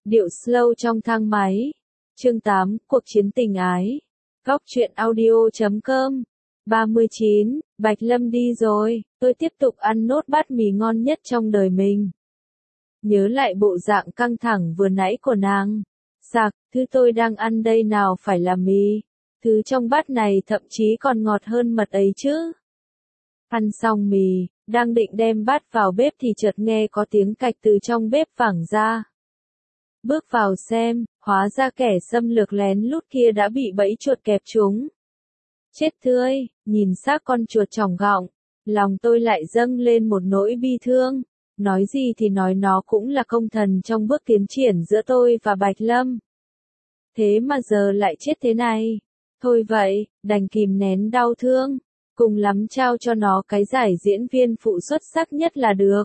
Điệu slow trong thang máy. Chương 8, cuộc chiến tình ái. Góc truyện audio.com. 39, Bạch Lâm đi rồi, tôi tiếp tục ăn nốt bát mì ngon nhất trong đời mình. Nhớ lại bộ dạng căng thẳng vừa nãy của nàng. Sạc, thứ tôi đang ăn đây nào phải là mì. Thứ trong bát này thậm chí còn ngọt hơn mật ấy chứ. Ăn xong mì, đang định đem bát vào bếp thì chợt nghe có tiếng cạch từ trong bếp vẳng ra. Bước vào xem, hóa ra kẻ xâm lược lén lút kia đã bị bẫy chuột kẹp trúng. Chết tươi, nhìn xác con chuột chỏng gọng, lòng tôi lại dâng lên một nỗi bi thương. Nói gì thì nói nó cũng là công thần trong bước tiến triển giữa tôi và Bạch Lâm. Thế mà giờ lại chết thế này. Thôi vậy, đành kìm nén đau thương, cùng lắm trao cho nó cái giải diễn viên phụ xuất sắc nhất là được.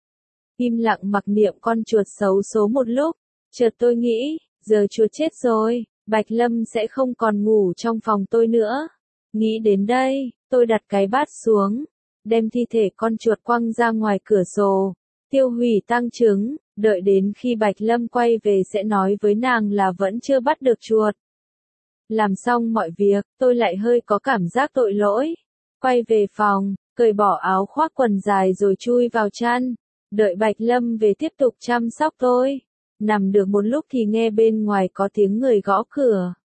Im lặng mặc niệm con chuột xấu số một lúc, chợt tôi nghĩ, giờ chuột chết rồi, Bạch Lâm sẽ không còn ngủ trong phòng tôi nữa. Nghĩ đến đây, tôi đặt cái bát xuống, đem thi thể con chuột quăng ra ngoài cửa sổ, tiêu hủy tang chứng, đợi đến khi Bạch Lâm quay về sẽ nói với nàng là vẫn chưa bắt được chuột. Làm xong mọi việc, tôi lại hơi có cảm giác tội lỗi. Quay về phòng, cởi bỏ áo khoác quần dài rồi chui vào chăn, đợi Bạch Lâm về tiếp tục chăm sóc tôi. Nằm được một lúc thì nghe bên ngoài có tiếng người gõ cửa.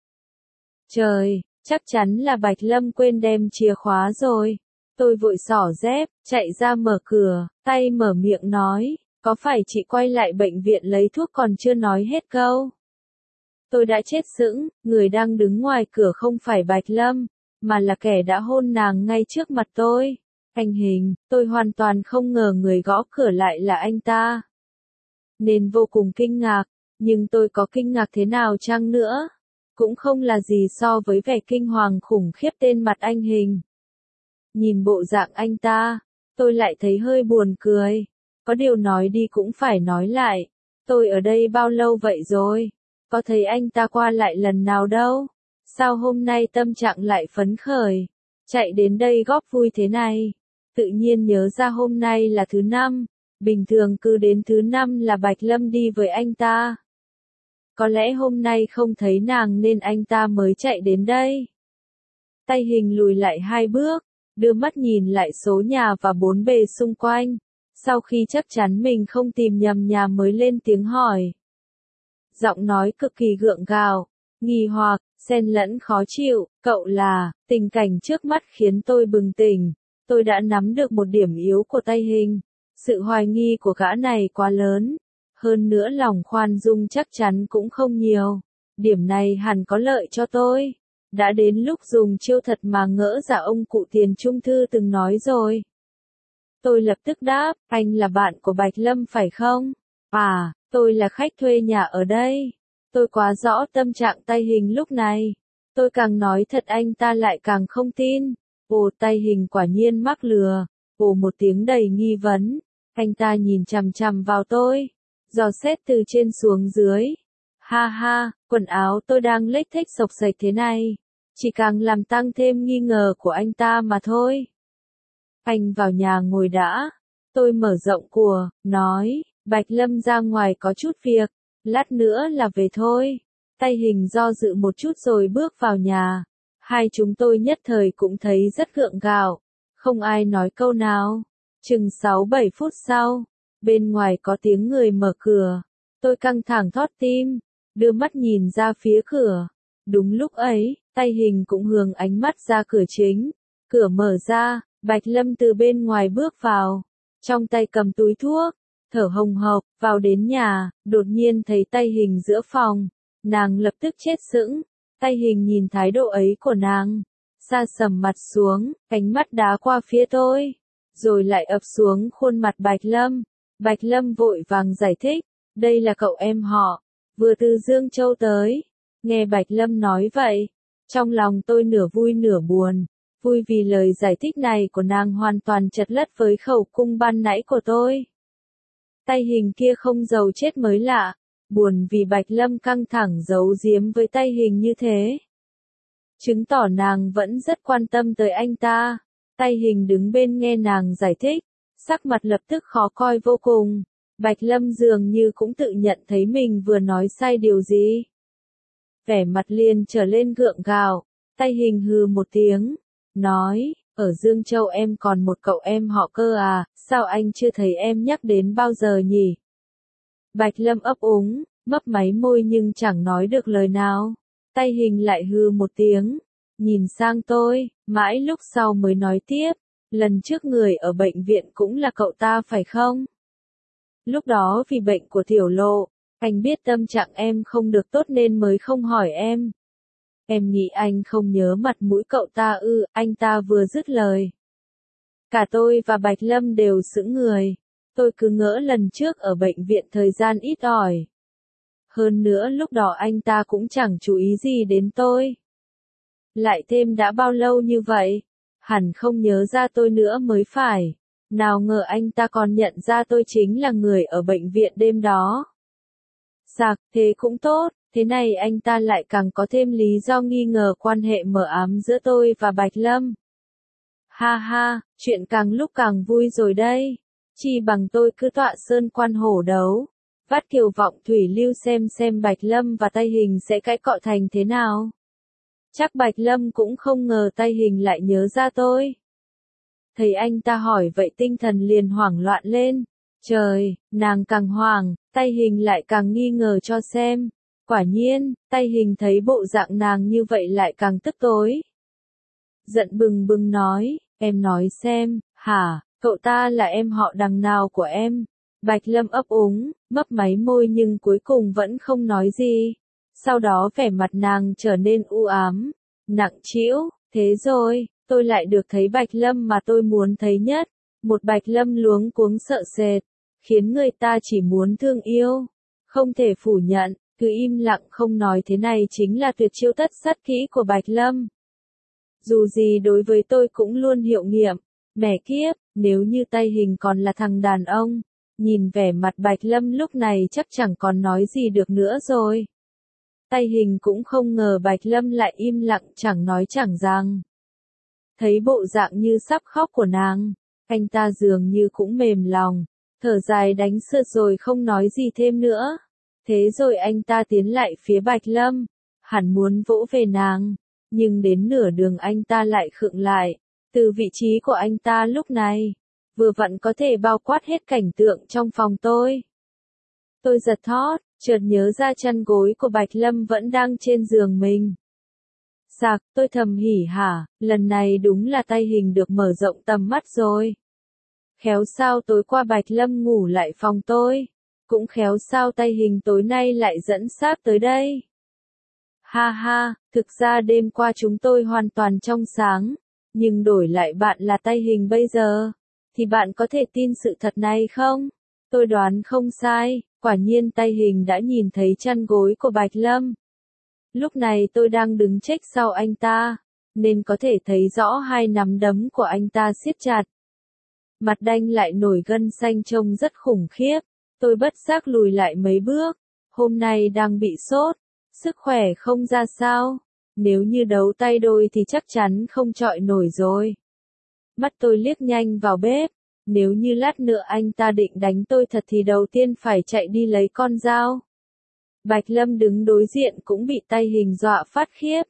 Trời, chắc chắn là Bạch Lâm quên đem chìa khóa rồi. Tôi vội xỏ dép, chạy ra mở cửa, tay mở miệng nói, có phải chị quay lại bệnh viện lấy thuốc còn chưa nói hết câu. Tôi đã chết sững, người đang đứng ngoài cửa không phải Bạch Lâm, mà là kẻ đã hôn nàng ngay trước mặt tôi. Anh Hình, tôi hoàn toàn không ngờ người gõ cửa lại là anh ta. Nên vô cùng kinh ngạc, nhưng tôi có kinh ngạc thế nào chăng nữa, cũng không là gì so với vẻ kinh hoàng khủng khiếp tên mặt anh Hình. Nhìn bộ dạng anh ta, tôi lại thấy hơi buồn cười. Có điều nói đi cũng phải nói lại. Tôi ở đây bao lâu vậy rồi? Có thấy anh ta qua lại lần nào đâu? Sao hôm nay tâm trạng lại phấn khởi? Chạy đến đây góp vui thế này? Tự nhiên nhớ ra hôm nay là thứ năm. Bình thường cứ đến thứ năm là Bạch Lâm đi với anh ta. Có lẽ hôm nay không thấy nàng nên anh ta mới chạy đến đây. Tay Hình lùi lại 2 bước, đưa mắt nhìn lại số nhà và bốn bề xung quanh. Sau khi chắc chắn mình không tìm nhầm nhà mới lên tiếng hỏi. Giọng nói cực kỳ gượng gạo, nghi hoặc, xen lẫn khó chịu, cậu là, tình cảnh trước mắt khiến tôi bừng tỉnh. Tôi đã nắm được một điểm yếu của Tay Hình. Sự hoài nghi của gã này quá lớn. Hơn nữa lòng khoan dung chắc chắn cũng không nhiều. Điểm này hẳn có lợi cho tôi. Đã đến lúc dùng chiêu thật mà ngỡ giả ông cụ Tiền Trung Thư từng nói rồi. Tôi lập tức đáp, anh là bạn của Bạch Lâm phải không? À, tôi là khách thuê nhà ở đây. Tôi quá rõ tâm trạng Tay Hình lúc này. Tôi càng nói thật anh ta lại càng không tin. Ồ, Tay Hình quả nhiên mắc lừa. Ồ, một tiếng đầy nghi vấn. Anh ta nhìn chằm chằm vào tôi, dò xét từ trên xuống dưới. Ha ha, quần áo tôi đang lếch thếch xộc xệch thế này, chỉ càng làm tăng thêm nghi ngờ của anh ta mà thôi. Anh vào nhà ngồi đã. Tôi mở rộng của, nói, Bạch Lâm ra ngoài có chút việc, lát nữa là về thôi. Tay Hình do dự một chút rồi bước vào nhà. Hai chúng tôi nhất thời cũng thấy rất gượng gạo, không ai nói câu nào. Chừng 6-7 phút sau, bên ngoài có tiếng người mở cửa. Tôi căng thẳng thót tim, đưa mắt nhìn ra phía cửa. Đúng lúc ấy, Tay Hình cũng hướng ánh mắt ra cửa chính. Cửa mở ra, Bạch Lâm từ bên ngoài bước vào, trong tay cầm túi thuốc, thở hồng hộc, vào đến nhà, đột nhiên thấy Tay Hình giữa phòng. Nàng lập tức chết sững. Tay Hình nhìn thái độ ấy của nàng, sa sầm mặt xuống, ánh mắt đá qua phía tôi, rồi lại ập xuống khuôn mặt Bạch Lâm. Bạch Lâm vội vàng giải thích, đây là cậu em họ, vừa từ Dương Châu tới. Nghe Bạch Lâm nói vậy, trong lòng tôi nửa vui nửa buồn. Vui vì lời giải thích này của nàng hoàn toàn chật lất với khẩu cung ban nãy của tôi. Tay Hình kia không giàu chết mới lạ, buồn vì Bạch Lâm căng thẳng giấu giếm với Tay Hình như thế. Chứng tỏ nàng vẫn rất quan tâm tới anh ta. Tay Hình đứng bên nghe nàng giải thích, sắc mặt lập tức khó coi vô cùng. Bạch Lâm dường như cũng tự nhận thấy mình vừa nói sai điều gì. Vẻ mặt liền trở lên gượng gạo, tay hình hừ một tiếng, nói, ở Dương Châu em còn một cậu em họ Cơ à, sao anh chưa thấy em nhắc đến bao giờ nhỉ? Bạch Lâm ấp úng, mấp máy môi nhưng chẳng nói được lời nào. Tay hình lại hừ một tiếng, nhìn sang tôi, mãi lúc sau mới nói tiếp, lần trước người ở bệnh viện cũng là cậu ta phải không? Lúc đó vì bệnh của Tiểu Lộ, anh biết tâm trạng em không được tốt nên mới không hỏi em. Em nghĩ anh không nhớ mặt mũi cậu ta ư, anh ta vừa dứt lời. Cả tôi và Bạch Lâm đều sững người. Tôi cứ ngỡ lần trước ở bệnh viện thời gian ít ỏi. Hơn nữa lúc đó anh ta cũng chẳng chú ý gì đến tôi. Lại thêm đã bao lâu như vậy? Hẳn không nhớ ra tôi nữa mới phải. Nào ngờ anh ta còn nhận ra tôi chính là người ở bệnh viện đêm đó. Sạc, thế cũng tốt, thế này anh ta lại càng có thêm lý do nghi ngờ quan hệ mờ ám giữa tôi và Bạch Lâm. Ha ha, chuyện càng lúc càng vui rồi đây. Chi bằng tôi cứ tọa sơn quan hổ đấu. Vắt kiều vọng thủy lưu xem Bạch Lâm và tay hình sẽ cãi cọ thành thế nào. Chắc Bạch Lâm cũng không ngờ tay hình lại nhớ ra tôi. Thấy anh ta hỏi vậy tinh thần liền hoảng loạn lên. Trời, nàng càng hoảng, tay hình lại càng nghi ngờ cho xem. Quả nhiên, tay hình thấy bộ dạng nàng như vậy lại càng tức tối. Giận bừng bừng nói, em nói xem, hả, cậu ta là em họ đằng nào của em? Bạch Lâm ấp úng, mấp máy môi nhưng cuối cùng vẫn không nói gì. Sau đó vẻ mặt nàng trở nên u ám, nặng trĩu, thế rồi, tôi lại được thấy Bạch Lâm mà tôi muốn thấy nhất. Một Bạch Lâm luống cuống sợ sệt, khiến người ta chỉ muốn thương yêu. Không thể phủ nhận, cứ im lặng không nói thế này chính là tuyệt chiêu tất sát kỹ của Bạch Lâm. Dù gì đối với tôi cũng luôn hiệu nghiệm. Mẹ kiếp, nếu như tay hình còn là thằng đàn ông, nhìn vẻ mặt Bạch Lâm lúc này chắc chẳng còn nói gì được nữa rồi. Tay hình cũng không ngờ Bạch Lâm lại im lặng chẳng nói chẳng rằng. Thấy bộ dạng như sắp khóc của nàng, anh ta dường như cũng mềm lòng, thở dài đánh sượt rồi không nói gì thêm nữa. Thế rồi anh ta tiến lại phía Bạch Lâm, hẳn muốn vỗ về nàng, nhưng đến nửa đường anh ta lại khựng lại. Từ vị trí của anh ta lúc này, vừa vặn có thể bao quát hết cảnh tượng trong phòng tôi. Tôi giật thót, chợt nhớ ra chăn gối của Bạch Lâm vẫn đang trên giường mình. Sạc, tôi thầm hỉ hả, lần này đúng là tay hình được mở rộng tầm mắt rồi. Khéo sao tối qua Bạch Lâm ngủ lại phòng tôi, cũng khéo sao tay hình tối nay lại dẫn xác tới đây. Ha ha, thực ra đêm qua chúng tôi hoàn toàn trong sáng, nhưng đổi lại bạn là tay hình bây giờ, thì bạn có thể tin sự thật này không? Tôi đoán không sai, quả nhiên tay hình đã nhìn thấy chăn gối của Bạch Lâm. Lúc này tôi đang đứng chếch sau anh ta, nên có thể thấy rõ hai nắm đấm của anh ta siết chặt. Mặt đanh lại nổi gân xanh trông rất khủng khiếp, tôi bất giác lùi lại mấy bước, hôm nay đang bị sốt, sức khỏe không ra sao, nếu như đấu tay đôi thì chắc chắn không chọi nổi rồi. Mắt tôi liếc nhanh vào bếp, nếu như lát nữa anh ta định đánh tôi thật thì đầu tiên phải chạy đi lấy con dao. Bạch Lâm đứng đối diện cũng bị tay hình dọa phát khiếp.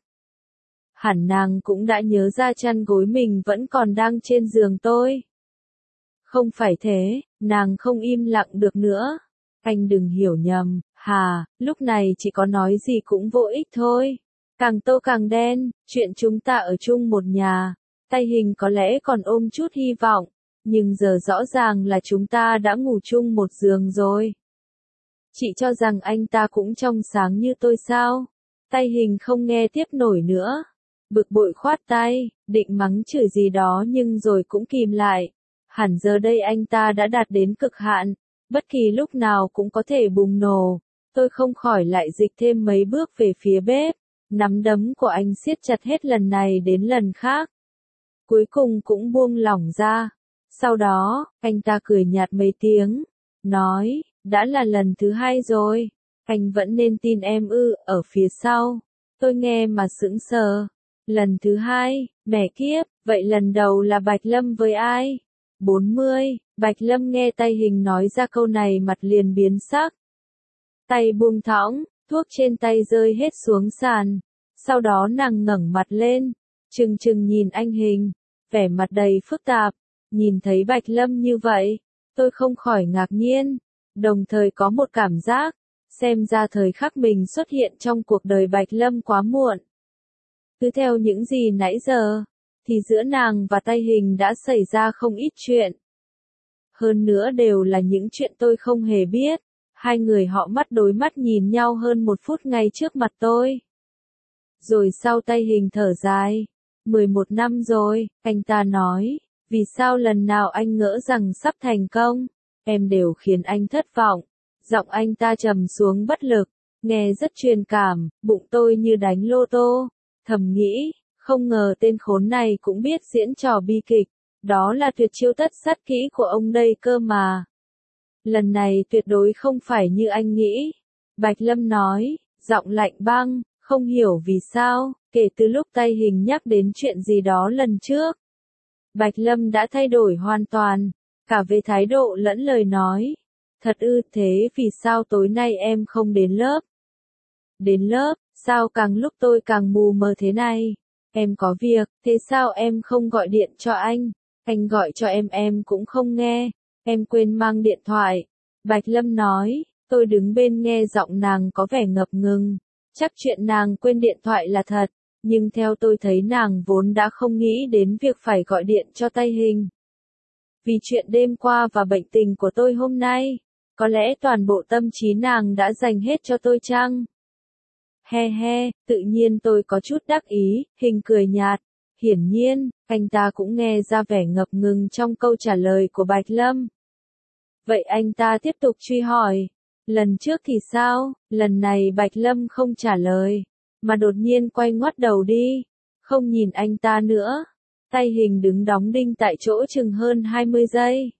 Hẳn nàng cũng đã nhớ ra chăn gối mình vẫn còn đang trên giường tôi. Không phải thế, nàng không im lặng được nữa. Anh đừng hiểu nhầm, hà, lúc này chỉ có nói gì cũng vô ích thôi. Càng tô càng đen, chuyện chúng ta ở chung một nhà. Tay hình có lẽ còn ôm chút hy vọng, nhưng giờ rõ ràng là chúng ta đã ngủ chung một giường rồi. Chị cho rằng anh ta cũng trong sáng như tôi sao? Tay hình không nghe tiếp nổi nữa. Bực bội khoát tay, định mắng chửi gì đó nhưng rồi cũng kìm lại. Hẳn giờ đây anh ta đã đạt đến cực hạn, bất kỳ lúc nào cũng có thể bùng nổ. Tôi không khỏi lại dịch thêm mấy bước về phía bếp. Nắm đấm của anh siết chặt hết lần này đến lần khác. Cuối cùng cũng buông lỏng ra. Sau đó, anh ta cười nhạt mấy tiếng, nói, đã là lần thứ hai rồi, anh vẫn nên tin em ư, ở phía sau. Tôi nghe mà sững sờ. Lần thứ hai, mẹ kiếp, vậy lần đầu là Bạch Lâm với ai? 40, Bạch Lâm nghe tay Hình nói ra câu này mặt liền biến sắc. Tay buông thõng, thuốc trên tay rơi hết xuống sàn. Sau đó nàng ngẩng mặt lên, trừng trừng nhìn anh Hình, vẻ mặt đầy phức tạp. Nhìn thấy Bạch Lâm như vậy, tôi không khỏi ngạc nhiên, đồng thời có một cảm giác, xem ra thời khắc mình xuất hiện trong cuộc đời Bạch Lâm quá muộn. Cứ theo những gì nãy giờ, thì giữa nàng và tay Hình đã xảy ra không ít chuyện. Hơn nữa đều là những chuyện tôi không hề biết. Hai người họ mắt đối mắt nhìn nhau hơn 1 phút ngay trước mặt tôi. Rồi sau tay Hình thở dài. 11 năm rồi, anh ta nói, vì sao lần nào anh ngỡ rằng sắp thành công, em đều khiến anh thất vọng. Giọng anh ta trầm xuống bất lực, nghe rất truyền cảm, bụng tôi như đánh lô tô. Thầm nghĩ, không ngờ tên khốn này cũng biết diễn trò bi kịch, đó là tuyệt chiêu tất sát kỹ của ông đây cơ mà. Lần này tuyệt đối không phải như anh nghĩ. Bạch Lâm nói, giọng lạnh băng, không hiểu vì sao, kể từ lúc tay Hình nhắc đến chuyện gì đó lần trước. Bạch Lâm đã thay đổi hoàn toàn, cả về thái độ lẫn lời nói. Thật ư, thế vì sao tối nay em không đến lớp? Đến lớp, sao càng lúc tôi càng mù mờ thế này? Em có việc, thế sao em không gọi điện cho anh? Anh gọi cho em cũng không nghe. Em quên mang điện thoại. Bạch Lâm nói, tôi đứng bên nghe giọng nàng có vẻ ngập ngừng. Chắc chuyện nàng quên điện thoại là thật, nhưng theo tôi thấy nàng vốn đã không nghĩ đến việc phải gọi điện cho tay Hình. Vì chuyện đêm qua và bệnh tình của tôi hôm nay, có lẽ toàn bộ tâm trí nàng đã dành hết cho tôi chăng? He he, tự nhiên tôi có chút đắc ý, Hình cười nhạt. Hiển nhiên, anh ta cũng nghe ra vẻ ngập ngừng trong câu trả lời của Bạch Lâm. Vậy anh ta tiếp tục truy hỏi. Lần trước thì sao? Lần này Bạch Lâm không trả lời, mà đột nhiên quay ngoắt đầu đi, không nhìn anh ta nữa. Tay Hình đứng đóng đinh tại chỗ chừng hơn 20 giây.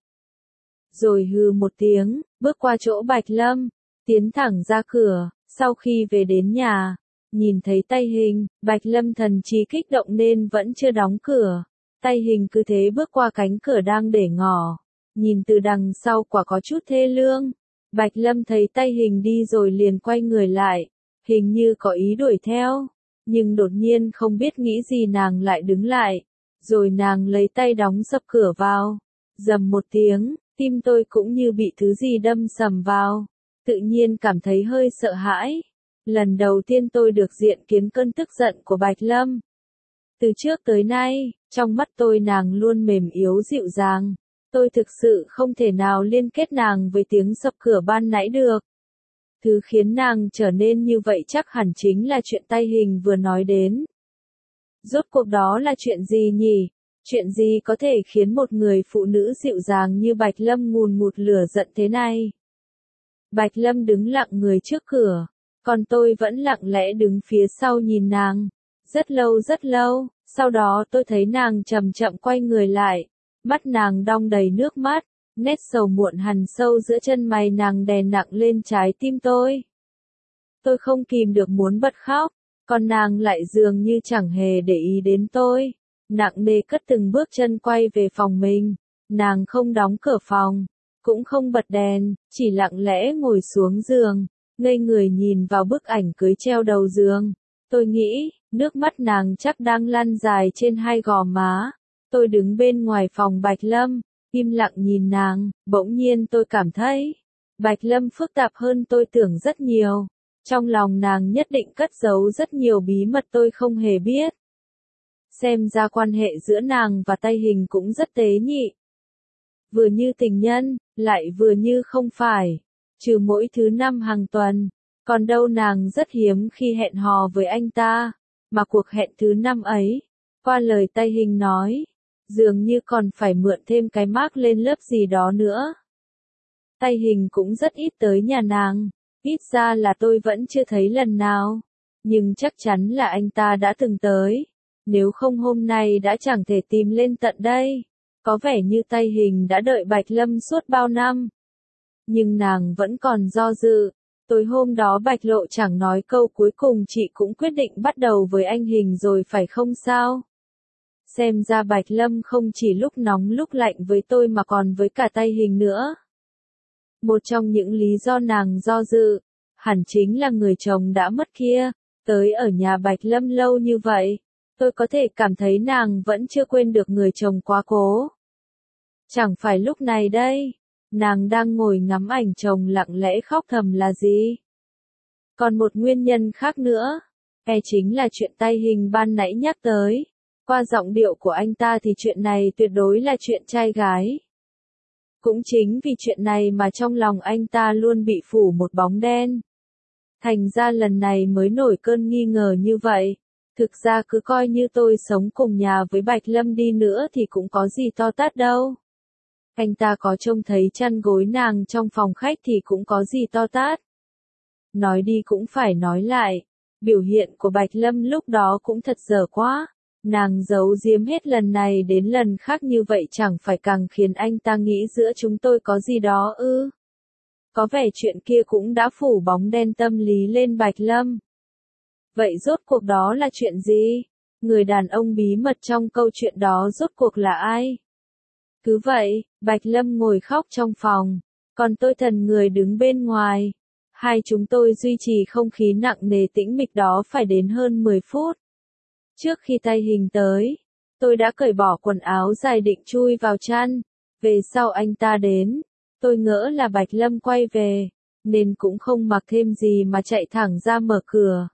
Rồi hừ một tiếng, bước qua chỗ Bạch Lâm, tiến thẳng ra cửa. Sau khi về đến nhà, nhìn thấy tay Hình, Bạch Lâm thần trí kích động nên vẫn chưa đóng cửa. Tay Hình cứ thế bước qua cánh cửa đang để ngỏ. Nhìn từ đằng sau quả có chút thê lương. Bạch Lâm thấy tay Hình đi rồi liền quay người lại, hình như có ý đuổi theo, nhưng đột nhiên không biết nghĩ gì nàng lại đứng lại, rồi nàng lấy tay đóng sập cửa vào. Rầm một tiếng, tim tôi cũng như bị thứ gì đâm sầm vào, tự nhiên cảm thấy hơi sợ hãi. Lần đầu tiên tôi được diện kiến cơn tức giận của Bạch Lâm. Từ trước tới nay, trong mắt tôi nàng luôn mềm yếu dịu dàng. Tôi thực sự không thể nào liên kết nàng với tiếng sập cửa ban nãy được. Thứ khiến nàng trở nên như vậy chắc hẳn chính là chuyện tay Hình vừa nói đến. Rốt cuộc đó là chuyện gì nhỉ? Chuyện gì có thể khiến một người phụ nữ dịu dàng như Bạch Lâm ngùn ngụt lửa giận thế này? Bạch Lâm đứng lặng người trước cửa, còn tôi vẫn lặng lẽ đứng phía sau nhìn nàng. Rất lâu, sau đó tôi thấy nàng chậm chậm quay người lại. Mắt nàng đong đầy nước mắt, nét sầu muộn hằn sâu giữa chân mày nàng đè nặng lên trái tim tôi. Tôi không kìm được muốn bật khóc, còn nàng lại dường như chẳng hề để ý đến tôi. Nặng nề cất từng bước chân quay về phòng mình, nàng không đóng cửa phòng, cũng không bật đèn, chỉ lặng lẽ ngồi xuống giường, ngây người nhìn vào bức ảnh cưới treo đầu giường. Tôi nghĩ, nước mắt nàng chắc đang lăn dài trên hai gò má. Tôi đứng bên ngoài phòng Bạch Lâm, im lặng nhìn nàng, bỗng nhiên tôi cảm thấy, Bạch Lâm phức tạp hơn tôi tưởng rất nhiều. Trong lòng nàng nhất định cất giấu rất nhiều bí mật tôi không hề biết. Xem ra quan hệ giữa nàng và tay Hình cũng rất tế nhị. Vừa như tình nhân, lại vừa như không phải. Trừ mỗi thứ năm hàng tuần, còn đâu nàng rất hiếm khi hẹn hò với anh ta. Mà cuộc hẹn thứ năm ấy, qua lời tay Hình nói, dường như còn phải mượn thêm cái mác lên lớp gì đó nữa. Tay Hình cũng rất ít tới nhà nàng, ít ra là tôi vẫn chưa thấy lần nào, nhưng chắc chắn là anh ta đã từng tới, nếu không hôm nay đã chẳng thể tìm lên tận đây. Có vẻ như tay Hình đã đợi Bạch Lâm suốt bao năm, nhưng nàng vẫn còn do dự. Tối hôm đó Bạch Lộ chẳng nói câu cuối cùng, chị cũng quyết định bắt đầu với anh Hình rồi phải không sao? Xem ra Bạch Lâm không chỉ lúc nóng lúc lạnh với tôi mà còn với cả tay hình nữa. Một trong những lý do nàng do dự, hẳn chính là người chồng đã mất kia, tới ở nhà Bạch Lâm lâu như vậy. Tôi có thể cảm thấy nàng vẫn chưa quên được người chồng quá cố. Chẳng phải lúc này đây, nàng đang ngồi ngắm ảnh chồng lặng lẽ khóc thầm là gì? Còn một nguyên nhân khác nữa, chính là chuyện tay hình ban nãy nhắc tới. Qua giọng điệu của anh ta thì chuyện này tuyệt đối là chuyện trai gái. Cũng chính vì chuyện này mà trong lòng anh ta luôn bị phủ một bóng đen. Thành ra lần này mới nổi cơn nghi ngờ như vậy. Thực ra cứ coi như tôi sống cùng nhà với Bạch Lâm đi nữa thì cũng có gì to tát đâu. Anh ta có trông thấy chăn gối nàng trong phòng khách thì cũng có gì to tát. Nói đi cũng phải nói lại, biểu hiện của Bạch Lâm lúc đó cũng thật dở quá. Nàng giấu giếm hết lần này đến lần khác như vậy chẳng phải càng khiến anh ta nghĩ giữa chúng tôi có gì đó ư. Có vẻ chuyện kia cũng đã phủ bóng đen tâm lý lên Bạch Lâm. Vậy rốt cuộc đó là chuyện gì? Người đàn ông bí mật trong câu chuyện đó rốt cuộc là ai? Cứ vậy, Bạch Lâm ngồi khóc trong phòng, còn tôi thần người đứng bên ngoài. Hai chúng tôi duy trì không khí nặng nề tĩnh mịch đó phải đến hơn 10 phút. Trước khi tay hình tới, tôi đã cởi bỏ quần áo dài định chui vào chăn. Về sau anh ta đến, tôi ngỡ là Bạch Lâm quay về, nên cũng không mặc thêm gì mà chạy thẳng ra mở cửa.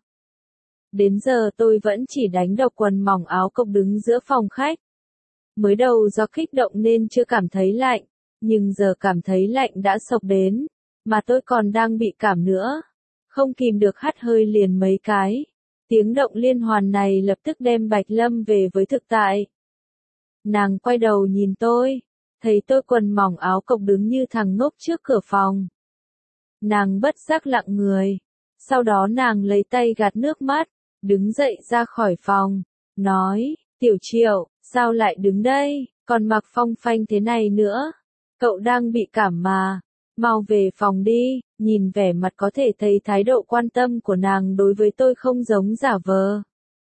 Đến giờ tôi vẫn chỉ đánh độc quần mỏng áo cộc đứng giữa phòng khách. Mới đầu do kích động nên chưa cảm thấy lạnh, nhưng giờ cảm thấy lạnh đã xộc đến, mà tôi còn đang bị cảm nữa. Không kìm được hắt hơi liền mấy cái. Tiếng động liên hoàn này lập tức đem Bạch Lâm về với thực tại. Nàng quay đầu nhìn tôi, thấy tôi quần mỏng áo cộc đứng như thằng ngốc trước cửa phòng. Nàng bất giác lặng người, sau đó nàng lấy tay gạt nước mắt, đứng dậy ra khỏi phòng, nói, Tiểu Triệu, sao lại đứng đây, còn mặc phong phanh thế này nữa, cậu đang bị cảm mà, mau về phòng đi. Nhìn vẻ mặt có thể thấy thái độ quan tâm của nàng đối với tôi không giống giả vờ.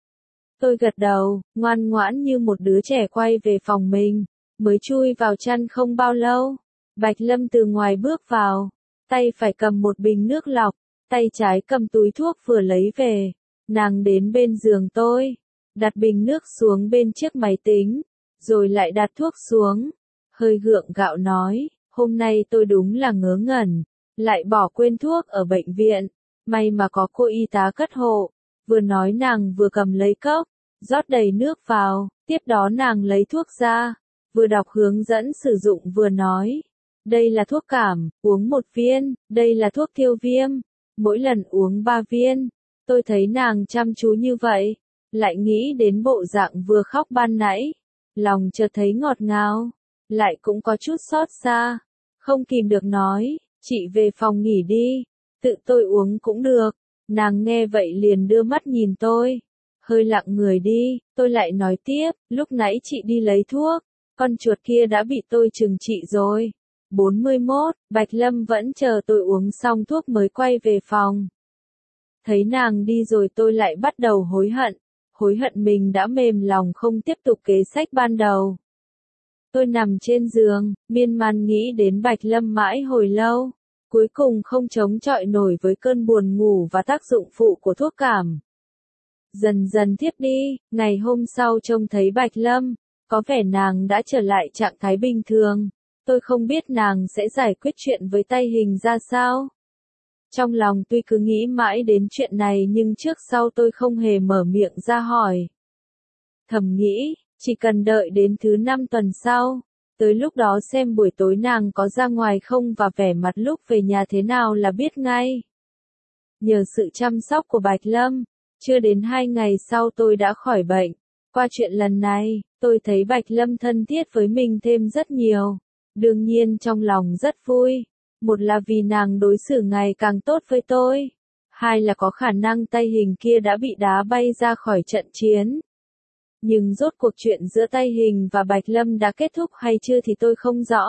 Tôi gật đầu, ngoan ngoãn như một đứa trẻ quay về phòng mình, mới chui vào chăn không bao lâu. Bạch Lâm từ ngoài bước vào, tay phải cầm một bình nước lọc, tay trái cầm túi thuốc vừa lấy về. Nàng đến bên giường tôi, đặt bình nước xuống bên chiếc máy tính, rồi lại đặt thuốc xuống. Hơi gượng gạo nói, hôm nay tôi đúng là ngớ ngẩn. Lại bỏ quên thuốc ở bệnh viện, may mà có cô y tá cất hộ. Vừa nói nàng vừa cầm lấy cốc, rót đầy nước vào, tiếp đó nàng lấy thuốc ra, vừa đọc hướng dẫn sử dụng vừa nói. Đây là thuốc cảm, uống 1 viên, đây là thuốc tiêu viêm, mỗi lần uống 3 viên. Tôi thấy nàng chăm chú như vậy, lại nghĩ đến bộ dạng vừa khóc ban nãy, lòng chợt thấy ngọt ngào, lại cũng có chút xót xa, không kìm được nói. Chị về phòng nghỉ đi, tự tôi uống cũng được. Nàng nghe vậy liền đưa mắt nhìn tôi, hơi lặng người đi. Tôi lại nói tiếp, lúc nãy chị đi lấy thuốc, con chuột kia đã bị tôi trừng trị rồi. 41, Bạch Lâm vẫn chờ tôi uống xong thuốc mới quay về phòng. Thấy nàng đi rồi tôi lại bắt đầu hối hận mình đã mềm lòng không tiếp tục kế sách ban đầu. Tôi nằm trên giường, miên man nghĩ đến Bạch Lâm mãi hồi lâu, cuối cùng không chống chọi nổi với cơn buồn ngủ và tác dụng phụ của thuốc cảm. Dần dần thiếp đi, ngày hôm sau trông thấy Bạch Lâm, có vẻ nàng đã trở lại trạng thái bình thường. Tôi không biết nàng sẽ giải quyết chuyện với tay hình ra sao. Trong lòng tuy cứ nghĩ mãi đến chuyện này nhưng trước sau tôi không hề mở miệng ra hỏi. Thầm nghĩ, chỉ cần đợi đến thứ 5 tuần sau, tới lúc đó xem buổi tối nàng có ra ngoài không và vẻ mặt lúc về nhà thế nào là biết ngay. Nhờ sự chăm sóc của Bạch Lâm, chưa đến 2 ngày sau tôi đã khỏi bệnh. Qua chuyện lần này, tôi thấy Bạch Lâm thân thiết với mình thêm rất nhiều. Đương nhiên trong lòng rất vui. Một là vì nàng đối xử ngày càng tốt với tôi. Hai là có khả năng tay hình kia đã bị đá bay ra khỏi trận chiến. Nhưng rốt cuộc chuyện giữa tay hình và Bạch Lâm đã kết thúc hay chưa thì tôi không rõ.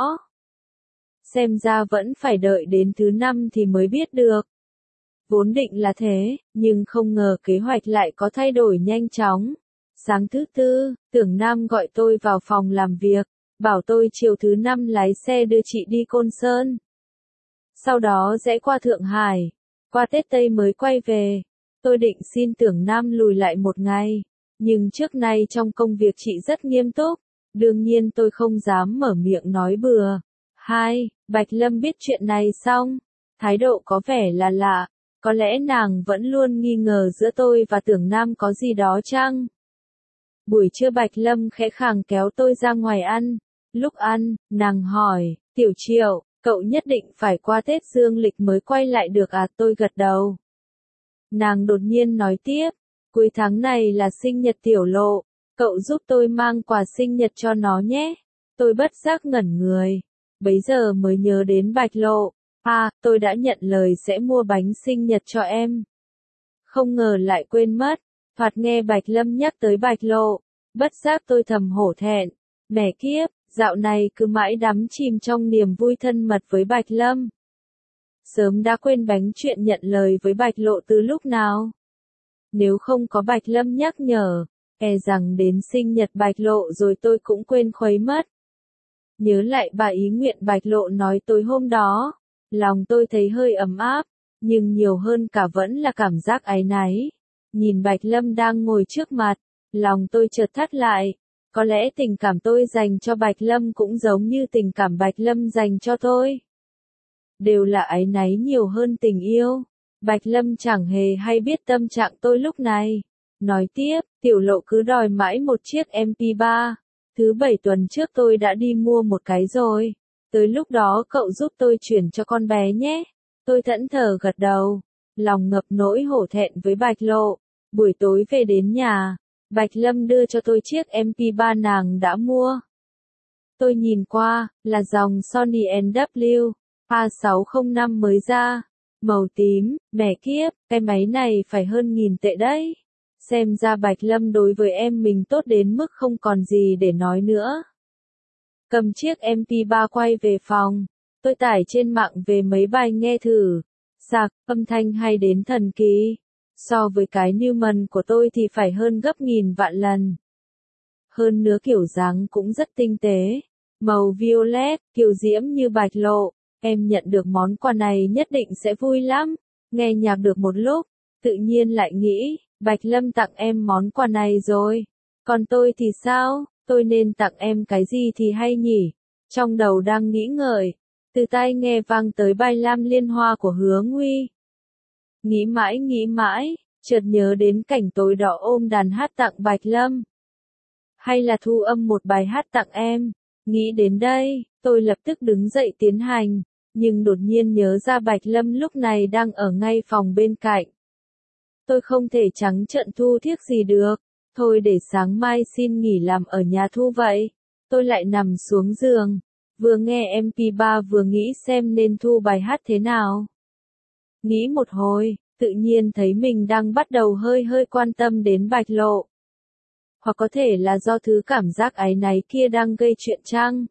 Xem ra vẫn phải đợi đến thứ 5 thì mới biết được. Vốn định là thế, nhưng không ngờ kế hoạch lại có thay đổi nhanh chóng. Sáng thứ tư, Tưởng Nam gọi tôi vào phòng làm việc, bảo tôi chiều thứ năm lái xe đưa chị đi Côn Sơn. Sau đó rẽ qua Thượng Hải, qua Tết Tây mới quay về. Tôi định xin Tưởng Nam lùi lại một ngày, nhưng trước nay trong công việc chị rất nghiêm túc, đương nhiên tôi không dám mở miệng nói bừa. 2. Bạch Lâm biết chuyện này xong, thái độ có vẻ là lạ, có lẽ nàng vẫn luôn nghi ngờ giữa tôi và Tưởng Nam có gì đó chăng? Buổi trưa Bạch Lâm khẽ khàng kéo tôi ra ngoài ăn, lúc ăn, nàng hỏi, Tiểu Triệu, cậu nhất định phải qua Tết dương lịch mới quay lại được à? Tôi gật đầu. Nàng đột nhiên nói tiếp, cuối tháng này là sinh nhật Tiểu Lộ, cậu giúp tôi mang quà sinh nhật cho nó nhé. Tôi bất giác ngẩn người, bấy giờ mới nhớ đến Bạch Lộ. Tôi đã nhận lời sẽ mua bánh sinh nhật cho em. Không ngờ lại quên mất, thoạt nghe Bạch Lâm nhắc tới Bạch Lộ, bất giác tôi thầm hổ thẹn. Mẹ kiếp, dạo này cứ mãi đắm chìm trong niềm vui thân mật với Bạch Lâm. Sớm đã quên bánh chuyện nhận lời với Bạch Lộ từ lúc nào. Nếu không có Bạch Lâm nhắc nhở, e rằng đến sinh nhật Bạch Lộ rồi tôi cũng quên khuấy mất. Nhớ lại bà ý nguyện Bạch Lộ nói tối hôm đó, lòng tôi thấy hơi ấm áp, nhưng nhiều hơn cả vẫn là cảm giác áy náy. Nhìn Bạch Lâm đang ngồi trước mặt, lòng tôi chợt thắt lại. Có lẽ tình cảm tôi dành cho Bạch Lâm cũng giống như tình cảm Bạch Lâm dành cho tôi. Đều là áy náy nhiều hơn tình yêu. Bạch Lâm chẳng hề hay biết tâm trạng tôi lúc này. Nói tiếp, Tiểu Lộ cứ đòi mãi một chiếc MP3. Thứ 7 tuần trước tôi đã đi mua một cái rồi. Tới lúc đó cậu giúp tôi chuyển cho con bé nhé. Tôi thẫn thờ gật đầu. Lòng ngập nỗi hổ thẹn với Bạch Lộ. Buổi tối về đến nhà, Bạch Lâm đưa cho tôi chiếc MP3 nàng đã mua. Tôi nhìn qua, là dòng Sony NW A605 mới ra, màu tím. Mẹ kiếp, cái máy này phải hơn 1.000 tệ đấy. Xem ra Bạch Lâm đối với em mình tốt đến mức không còn gì để nói nữa. Cầm chiếc MP3 quay về phòng, tôi tải trên mạng về mấy bài nghe thử. Sạc, âm thanh hay đến thần kỳ. So với cái Newman của tôi thì phải hơn gấp 1.000 vạn lần. Hơn nữa kiểu dáng cũng rất tinh tế. Màu violet, kiều diễm như Bạch Lộ. Em nhận được món quà này nhất định sẽ vui lắm. Nghe nhạc được một lúc, tự nhiên lại nghĩ, Bạch Lâm tặng em món quà này rồi. Còn tôi thì sao? Tôi nên tặng em cái gì thì hay nhỉ? Trong đầu đang nghĩ ngợi, từ tai nghe vang tới bài Lam Liên Hoa của Hứa Nguy. Nghĩ mãi, chợt nhớ đến cảnh tối đỏ ôm đàn hát tặng Bạch Lâm. Hay là thu âm một bài hát tặng em? Nghĩ đến đây, tôi lập tức đứng dậy tiến hành, nhưng đột nhiên nhớ ra Bạch Lâm lúc này đang ở ngay phòng bên cạnh. Tôi không thể trắng trợn thu thiếc gì được, thôi để sáng mai xin nghỉ làm ở nhà thu vậy. Tôi lại nằm xuống giường, vừa nghe MP3 vừa nghĩ xem nên thu bài hát thế nào. Nghĩ một hồi, tự nhiên thấy mình đang bắt đầu hơi quan tâm đến Bạch Lộ. Hoặc có thể là do thứ cảm giác áy náy kia đang gây chuyện chăng?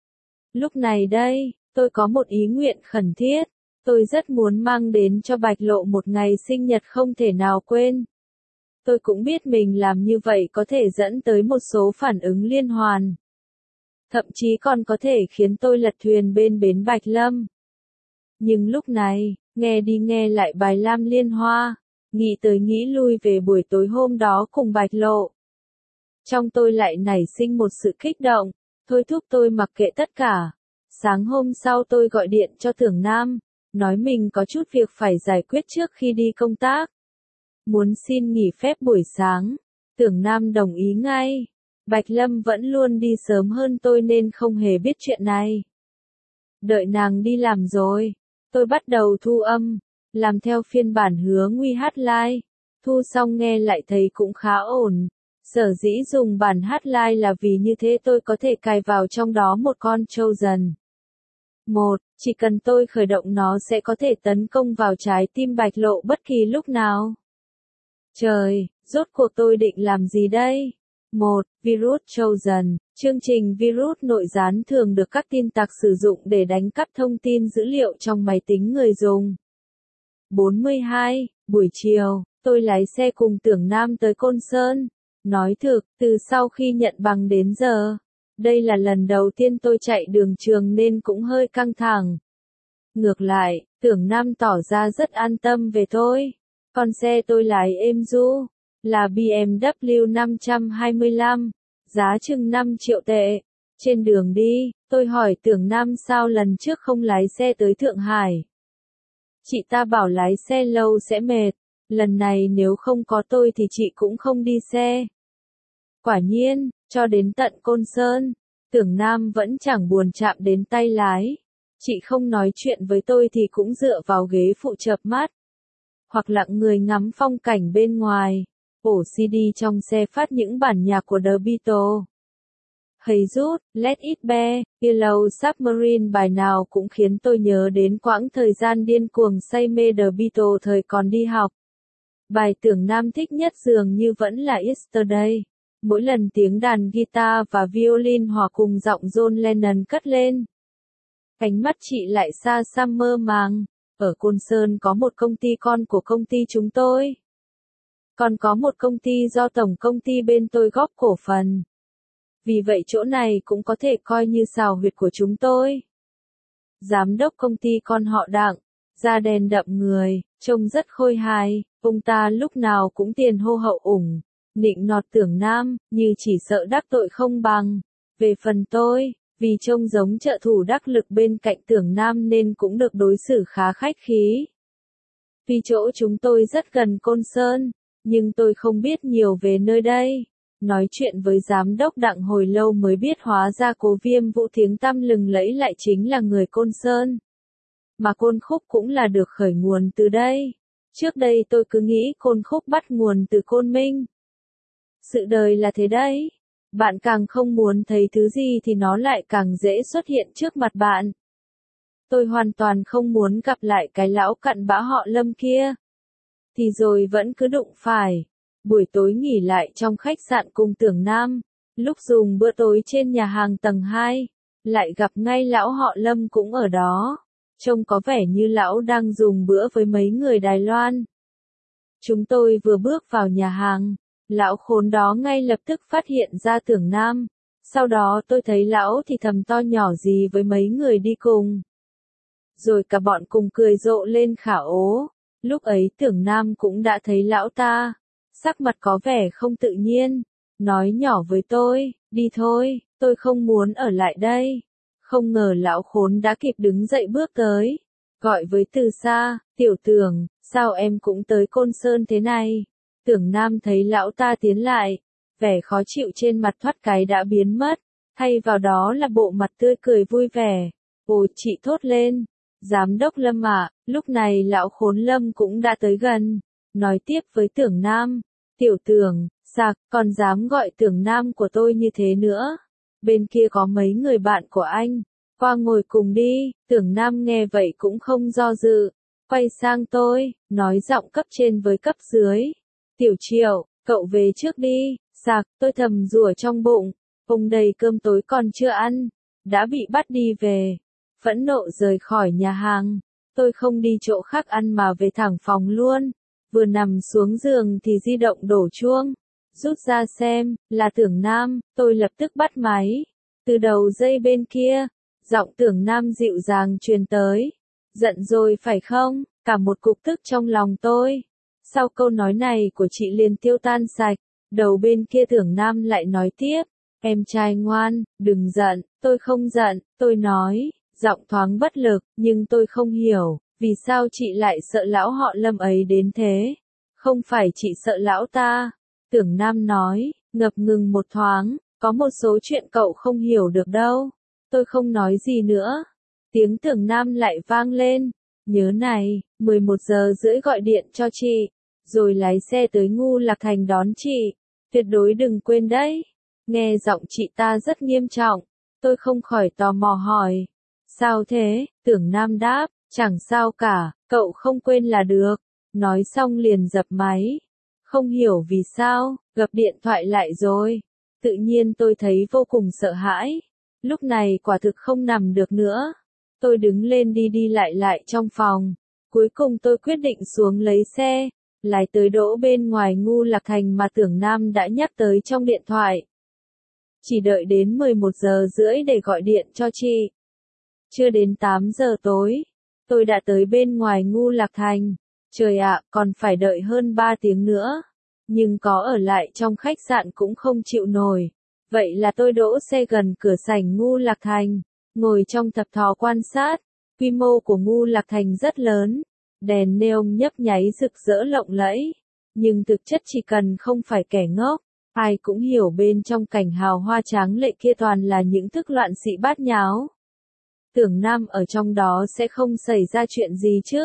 Lúc này đây, tôi có một ý nguyện khẩn thiết. Tôi rất muốn mang đến cho Bạch Lộ một ngày sinh nhật không thể nào quên. Tôi cũng biết mình làm như vậy có thể dẫn tới một số phản ứng liên hoàn. Thậm chí còn có thể khiến tôi lật thuyền bên bến Bạch Lâm. Nhưng lúc này, nghe đi nghe lại bài Lam Liên Hoa, nghĩ tới nghĩ lui về buổi tối hôm đó cùng Bạch Lộ. Trong tôi lại nảy sinh một sự kích động, thôi thúc tôi mặc kệ tất cả. Sáng hôm sau tôi gọi điện cho Tưởng Nam, nói mình có chút việc phải giải quyết trước khi đi công tác. Muốn xin nghỉ phép buổi sáng. Tưởng Nam đồng ý ngay. Bạch Lâm vẫn luôn đi sớm hơn tôi nên không hề biết chuyện này. Đợi nàng đi làm rồi, tôi bắt đầu thu âm, làm theo phiên bản Hứa Nguy hát live. Thu xong nghe lại thấy cũng khá ổn. Sở dĩ dùng bản hát live là vì như thế tôi có thể cài vào trong đó một con trâu dần. Chỉ cần tôi khởi động nó sẽ có thể tấn công vào trái tim Bạch Lộ bất kỳ lúc nào. Trời, rốt cuộc tôi định làm gì đây? Virus Trojan. Chương trình virus nội gián thường được các tin tặc sử dụng để đánh cắp thông tin dữ liệu trong máy tính người dùng. 42. Buổi chiều, tôi lái xe cùng Tưởng Nam tới Côn Sơn. Nói thực, từ sau khi nhận bằng đến giờ, đây là lần đầu tiên tôi chạy đường trường nên cũng hơi căng thẳng. Ngược lại, Tưởng Nam tỏ ra rất an tâm về tôi. Con xe tôi lái êm du, là BMW 525, giá chừng 5 triệu tệ. Trên đường đi, tôi hỏi Tưởng Nam sao lần trước không lái xe tới Thượng Hải. Chị ta bảo lái xe lâu sẽ mệt, lần này nếu không có tôi thì chị cũng không đi xe. Quả nhiên, cho đến tận Côn Sơn, Tưởng Nam vẫn chẳng buồn chạm đến tay lái. Chị không nói chuyện với tôi thì cũng dựa vào ghế phụ chợp mắt, hoặc lặng người ngắm phong cảnh bên ngoài. Ổ CD trong xe phát những bản nhạc của The Beatles. Hey Jude, Let It Be, Yellow Submarine, bài nào cũng khiến tôi nhớ đến quãng thời gian điên cuồng say mê The Beatles thời còn đi học. Bài Tưởng Nam thích nhất dường như vẫn là Yesterday. Mỗi lần tiếng đàn guitar và violin hòa cùng giọng John Lennon cất lên, ánh mắt chị lại xa xăm mơ màng. Ở Côn Sơn có một công ty con của công ty chúng tôi. Còn có một công ty do tổng công ty bên tôi góp cổ phần. Vì vậy chỗ này cũng có thể coi như xào huyệt của chúng tôi. Giám đốc công ty con họ Đặng, da đen đậm người, trông rất khôi hài, ông ta lúc nào cũng tiền hô hậu ủng, nịnh nọt Tưởng Nam, như chỉ sợ đắc tội không bằng. Về phần tôi, vì trông giống trợ thủ đắc lực bên cạnh Tưởng Nam nên cũng được đối xử khá khách khí. Tuy chỗ chúng tôi rất gần Côn Sơn, nhưng tôi không biết nhiều về nơi đây. Nói chuyện với giám đốc Đặng hồi lâu mới biết hóa ra Cố Viêm Vũ tiếng tăm lừng lẫy lại chính là người Côn Sơn. Mà Côn Khúc cũng là được khởi nguồn từ đây. Trước đây tôi cứ nghĩ Côn Khúc bắt nguồn từ Côn Minh. Sự đời là thế đấy. Bạn càng không muốn thấy thứ gì thì nó lại càng dễ xuất hiện trước mặt bạn. Tôi hoàn toàn không muốn gặp lại cái lão cặn bã họ Lâm kia. Thì rồi vẫn cứ đụng phải. Buổi tối nghỉ lại trong khách sạn cùng Tưởng Nam, lúc dùng bữa tối trên nhà hàng tầng 2, lại gặp ngay lão họ Lâm cũng ở đó. Trông có vẻ như lão đang dùng bữa với mấy người Đài Loan. Chúng tôi vừa bước vào nhà hàng, lão khốn đó ngay lập tức phát hiện ra Tưởng Nam. Sau đó tôi thấy lão thì thầm to nhỏ gì với mấy người đi cùng. Rồi cả bọn cùng cười rộ lên khả ố. Lúc ấy Tưởng Nam cũng đã thấy lão ta. Sắc mặt có vẻ không tự nhiên. Nói nhỏ với tôi, đi thôi, tôi không muốn ở lại đây. Không ngờ lão khốn đã kịp đứng dậy bước tới. Gọi với từ xa, Tiểu Tưởng, sao em cũng tới Côn Sơn thế này? Tưởng Nam thấy lão ta tiến lại. Vẻ khó chịu trên mặt thoát cái đã biến mất. Thay vào đó là bộ mặt tươi cười vui vẻ. Ồ, chị thốt lên. Giám đốc Lâm ạ, lúc này lão khốn Lâm cũng đã tới gần. Nói tiếp với Tưởng Nam. Tiểu Tưởng, sạc, còn dám gọi Tưởng Nam của tôi như thế nữa. Bên kia có mấy người bạn của anh. Qua ngồi cùng đi. Tưởng Nam nghe vậy cũng không do dự. Quay sang tôi, nói giọng cấp trên với cấp dưới. Tiểu Triệu, cậu về trước đi. Sạc, tôi thầm rủa trong bụng. Ông đầy cơm tối còn chưa ăn. Đã bị bắt đi về. Phẫn nộ rời khỏi nhà hàng. Tôi không đi chỗ khác ăn mà về thẳng phòng luôn. Vừa nằm xuống giường thì di động đổ chuông. Rút ra xem, là Tưởng Nam, tôi lập tức bắt máy. Từ đầu dây bên kia, giọng Tưởng Nam dịu dàng truyền tới. Giận rồi phải không? Cả một cục tức trong lòng tôi. Sau câu nói này của chị liền tiêu tan sạch. Đầu bên kia Tưởng Nam lại nói tiếp. Em trai ngoan, đừng giận, tôi không giận, tôi nói. Giọng thoáng bất lực, nhưng tôi không hiểu. Vì sao chị lại sợ lão họ Lâm ấy đến thế? Không phải chị sợ lão ta. Tưởng Nam nói, ngập ngừng một thoáng, có một số chuyện cậu không hiểu được đâu. Tôi không nói gì nữa. Tiếng Tưởng Nam lại vang lên. Nhớ này, 11:30 gọi điện cho chị. Rồi lái xe tới Ngu Lạc Thành đón chị. Tuyệt đối đừng quên đấy. Nghe giọng chị ta rất nghiêm trọng. Tôi không khỏi tò mò hỏi. Sao thế? Tưởng Nam đáp. Chẳng sao cả, cậu không quên là được. Nói xong liền dập máy. Không hiểu vì sao, gập điện thoại lại rồi. Tự nhiên tôi thấy vô cùng sợ hãi. Lúc này quả thực không nằm được nữa. Tôi đứng lên đi đi lại lại trong phòng. Cuối cùng tôi quyết định xuống lấy xe. lái tới đỗ bên ngoài Ngu Lạc Thành mà Tưởng Nam đã nhắc tới trong điện thoại. Chỉ đợi đến 11 giờ rưỡi để gọi điện cho chị. Chưa đến 8 giờ tối, tôi đã tới bên ngoài Ngu Lạc Thành. Trời ạ, còn phải đợi hơn 3 tiếng nữa. Nhưng có ở lại trong khách sạn cũng không chịu nổi. Vậy là tôi đỗ xe gần cửa sảnh Ngu Lạc Thành, ngồi trong thập thò quan sát. Quy mô của Ngu Lạc Thành rất lớn, đèn neon nhấp nháy rực rỡ lộng lẫy. Nhưng thực chất chỉ cần không phải kẻ ngốc, ai cũng hiểu bên trong cảnh hào hoa tráng lệ kia toàn là những thức loạn xị bát nháo. Tưởng Nam ở trong đó sẽ không xảy ra chuyện gì chứ.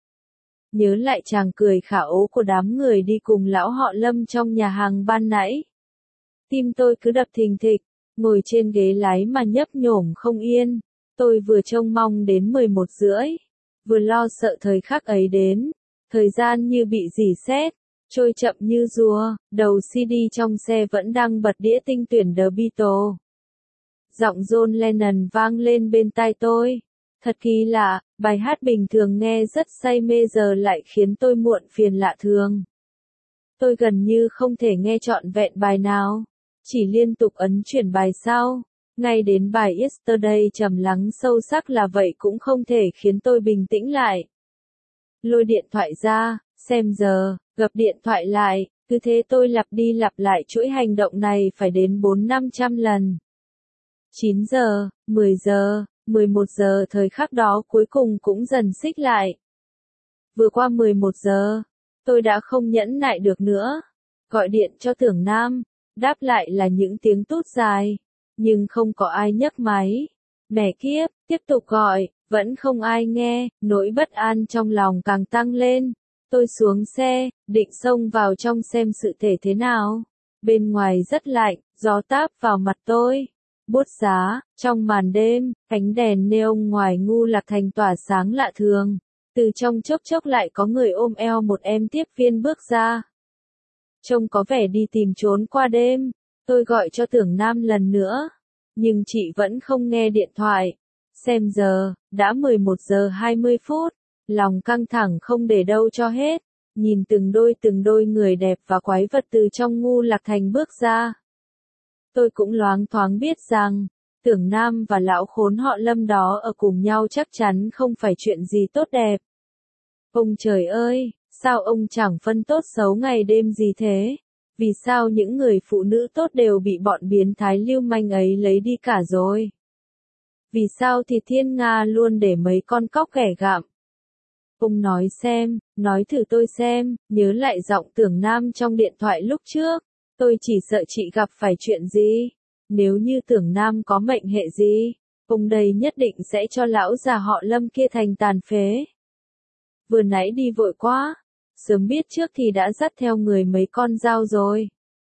Nhớ lại chàng cười khả ố của đám người đi cùng lão họ Lâm trong nhà hàng ban nãy. Tim tôi cứ đập thình thịch, ngồi trên ghế lái mà nhấp nhổm không yên. Tôi vừa trông mong đến 11 rưỡi, vừa lo sợ thời khắc ấy đến. Thời gian như bị rỉ sét, trôi chậm như rùa, đầu CD trong xe vẫn đang bật đĩa tinh tuyển The Beatles. Giọng John Lennon vang lên bên tai tôi. Thật kỳ lạ, bài hát bình thường nghe rất say mê giờ lại khiến tôi muộn phiền lạ thường. Tôi gần như không thể nghe trọn vẹn bài nào, chỉ liên tục ấn chuyển bài sau. Ngay đến bài Yesterday trầm lắng sâu sắc là vậy cũng không thể khiến tôi bình tĩnh lại. Lôi điện thoại ra, xem giờ, gập điện thoại lại, cứ thế tôi lặp đi lặp lại chuỗi hành động này phải đến 400-500 lần. 9 giờ, 10 giờ, 11 giờ thời khắc đó cuối cùng cũng dần xích lại. Vừa qua 11 giờ, tôi đã không nhẫn nại được nữa. Gọi điện cho Tưởng Nam, đáp lại là những tiếng tút dài. Nhưng không có ai nhấc máy. Mẹ kiếp, tiếp tục gọi, vẫn không ai nghe, nỗi bất an trong lòng càng tăng lên. Tôi xuống xe, định xông vào trong xem sự thể thế nào. Bên ngoài rất lạnh, gió táp vào mặt tôi. Buốt giá, trong màn đêm, ánh đèn neon ngoài Ngu Lạc Thành tỏa sáng lạ thường. Từ trong chốc chốc lại có người ôm eo một em tiếp viên bước ra. Trông có vẻ đi tìm trốn qua đêm. Tôi gọi cho Tưởng Nam lần nữa, nhưng chị vẫn không nghe điện thoại. Xem giờ, đã 11 giờ 20 phút, lòng căng thẳng không để đâu cho hết, nhìn từng đôi người đẹp và quái vật từ trong Ngu Lạc Thành bước ra. Tôi cũng loáng thoáng biết rằng, Tưởng Nam và lão khốn họ Lâm đó ở cùng nhau chắc chắn không phải chuyện gì tốt đẹp. Ông trời ơi, sao ông chẳng phân tốt xấu ngày đêm gì thế? Vì sao những người phụ nữ tốt đều bị bọn biến thái lưu manh ấy lấy đi cả rồi? Vì sao thì Thiên Nga luôn để mấy con cóc ghẻ gặm? Ông nói xem, nói thử tôi xem, nhớ lại giọng Tưởng Nam trong điện thoại lúc trước. Tôi chỉ sợ chị gặp phải chuyện gì. Nếu như Tưởng Nam có mệnh hệ gì, ông đây nhất định sẽ cho lão già họ Lâm kia thành tàn phế. Vừa nãy đi vội quá. Sớm biết trước thì đã dắt theo người mấy con dao rồi.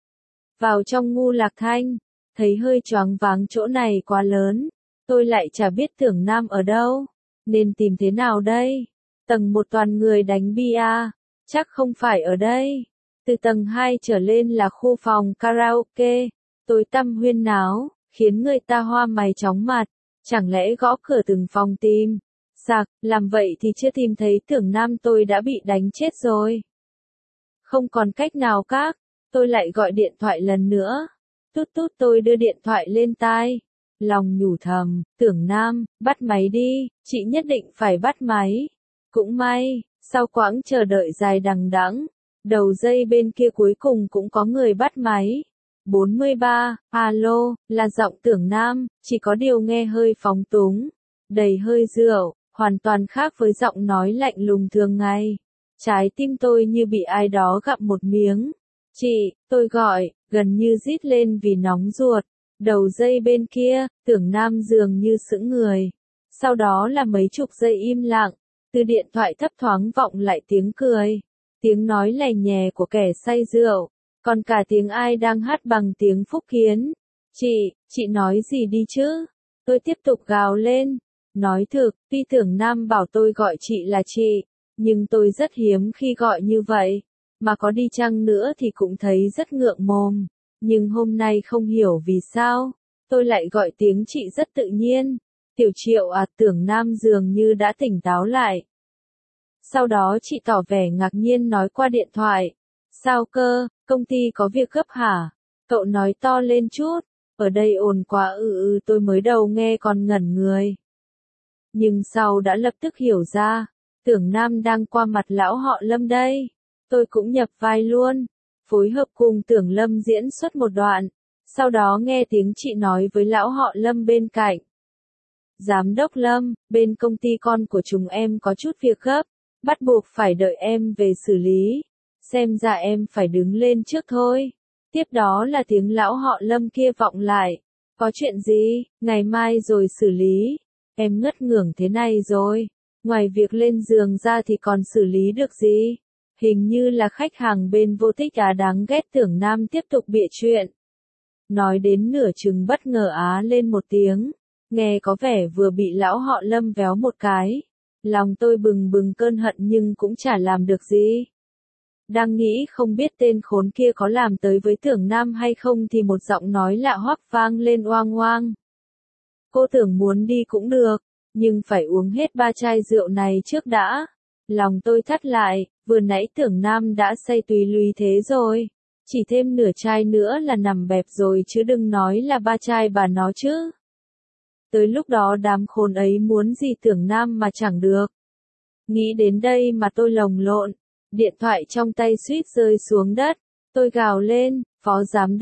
Vào trong Ngu Lạc Thanh, thấy hơi choáng váng chỗ này quá lớn. Tôi lại chả biết Tưởng Nam ở đâu. Nên tìm thế nào đây? Tầng 1 toàn người đánh bia. Chắc không phải ở đây. Từ tầng 2 trở lên là khu phòng karaoke. Tối tăm huyên náo, khiến người ta hoa mày chóng mặt. Chẳng lẽ gõ cửa từng phòng tìm? Sạc, làm vậy thì chưa tìm thấy Tưởng Nam tôi đã bị đánh chết rồi. Không còn cách nào khác, tôi lại gọi điện thoại lần nữa. Tút tút tôi đưa điện thoại lên tai. Lòng nhủ thầm, Tưởng Nam, bắt máy đi, chị nhất định phải bắt máy. Cũng may, sau quãng chờ đợi dài đằng đẵng, đầu dây bên kia cuối cùng cũng có người bắt máy. 43, alo, là giọng Tưởng Nam, chỉ có điều nghe hơi phóng túng, đầy hơi rượu. Hoàn toàn khác với giọng nói lạnh lùng thường ngày. Trái tim tôi như bị ai đó gặm một miếng. Chị, tôi gọi, gần như rít lên vì nóng ruột. Đầu dây bên kia, Tưởng Nam dường như sững người. Sau đó là mấy chục giây im lặng. Từ điện thoại thấp thoáng vọng lại tiếng cười. Tiếng nói lè nhè của kẻ say rượu. Còn cả tiếng ai đang hát bằng tiếng Phúc Kiến. Chị nói gì đi chứ? Tôi tiếp tục gào lên. Nói thực, tuy Tưởng Nam bảo tôi gọi chị là chị, nhưng tôi rất hiếm khi gọi như vậy. Mà có đi chăng nữa thì cũng thấy rất ngượng mồm. Nhưng hôm nay không hiểu vì sao, tôi lại gọi tiếng chị rất tự nhiên. Tiểu Triệu à, Tưởng Nam dường như đã tỉnh táo lại. Sau đó chị tỏ vẻ ngạc nhiên nói qua điện thoại. Sao cơ, công ty có việc gấp hả? Cậu nói to lên chút, ở đây ồn quá tôi mới đầu nghe còn ngẩn người. Nhưng sau đã lập tức hiểu ra, Tưởng Nam đang qua mặt lão họ Lâm đây. Tôi cũng nhập vai luôn, phối hợp cùng Tưởng Lâm diễn xuất một đoạn. Sau đó nghe tiếng chị nói với lão họ Lâm bên cạnh. Giám đốc Lâm, bên công ty con của chúng em có chút việc gấp, bắt buộc phải đợi em về xử lý. Xem ra em phải đứng lên trước thôi. Tiếp đó là tiếng lão họ Lâm kia vọng lại. Có chuyện gì, ngày mai rồi xử lý. Em ngất ngưởng thế này rồi. Ngoài việc lên giường ra thì còn xử lý được gì? Hình như là khách hàng bên Vô Tích Á đáng ghét. Tưởng Nam tiếp tục bịa chuyện. Nói đến nửa chừng bất ngờ á lên một tiếng. Nghe có vẻ vừa bị lão họ Lâm véo một cái. Lòng tôi bừng bừng cơn hận nhưng cũng chả làm được gì. Đang nghĩ không biết tên khốn kia có làm tới với Tưởng Nam hay không thì một giọng nói lạ hoắc vang lên oang oang. Cô Tưởng muốn đi cũng được, nhưng phải uống hết 3 chai rượu này trước đã. Lòng tôi thắt lại, vừa nãy Tưởng Nam đã say tùy lùi thế rồi. Chỉ thêm nửa chai nữa là nằm bẹp rồi chứ đừng nói là 3 chai bà nó chứ. Tới lúc đó đám khốn ấy muốn gì Tưởng Nam mà chẳng được. Nghĩ đến đây mà tôi lồng lộn. Điện thoại trong tay suýt rơi xuống đất. Tôi gào lên, phó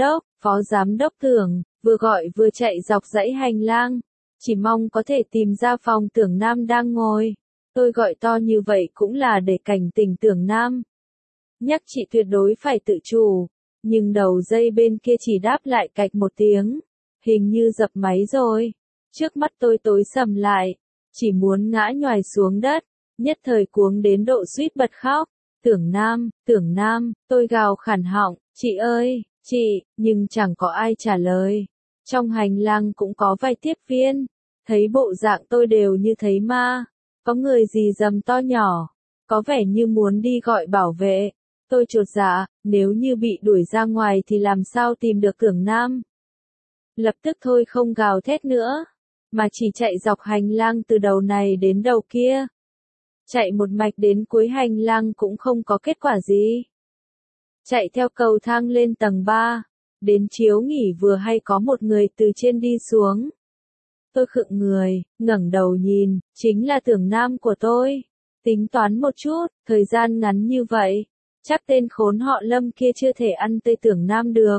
giám đốc Tưởng, vừa gọi vừa chạy dọc dãy hành lang. Chỉ mong có thể tìm ra phòng Tưởng Nam đang ngồi. Tôi gọi to như vậy cũng là để cảnh tỉnh Tưởng Nam. Nhắc chị tuyệt đối phải tự chủ. Nhưng đầu dây bên kia chỉ đáp lại cạch một tiếng. Hình như dập máy rồi. Trước mắt tôi tối sầm lại. Chỉ muốn ngã nhoài xuống đất. Nhất thời cuống đến độ suýt bật khóc. Tưởng Nam, tôi gào khản họng, chị ơi, chị, nhưng chẳng có ai trả lời. Trong hành lang cũng có vài tiếp viên, thấy bộ dạng tôi đều như thấy ma, có người gì dầm to nhỏ, có vẻ như muốn đi gọi bảo vệ. Tôi chột dạ, nếu như bị đuổi ra ngoài thì làm sao tìm được Tưởng Nam. Lập tức thôi không gào thét nữa, mà chỉ chạy dọc hành lang từ đầu này đến đầu kia. Chạy một mạch đến cuối hành lang cũng không có kết quả gì. Chạy theo cầu thang lên tầng 3, đến chiếu nghỉ vừa hay có một người từ trên đi xuống. Tôi khựng người, ngẩng đầu nhìn, chính là Tưởng Nam của tôi. Tính toán một chút, thời gian ngắn như vậy, chắc tên khốn họ Lâm kia chưa thể ăn tươi Tưởng Nam được.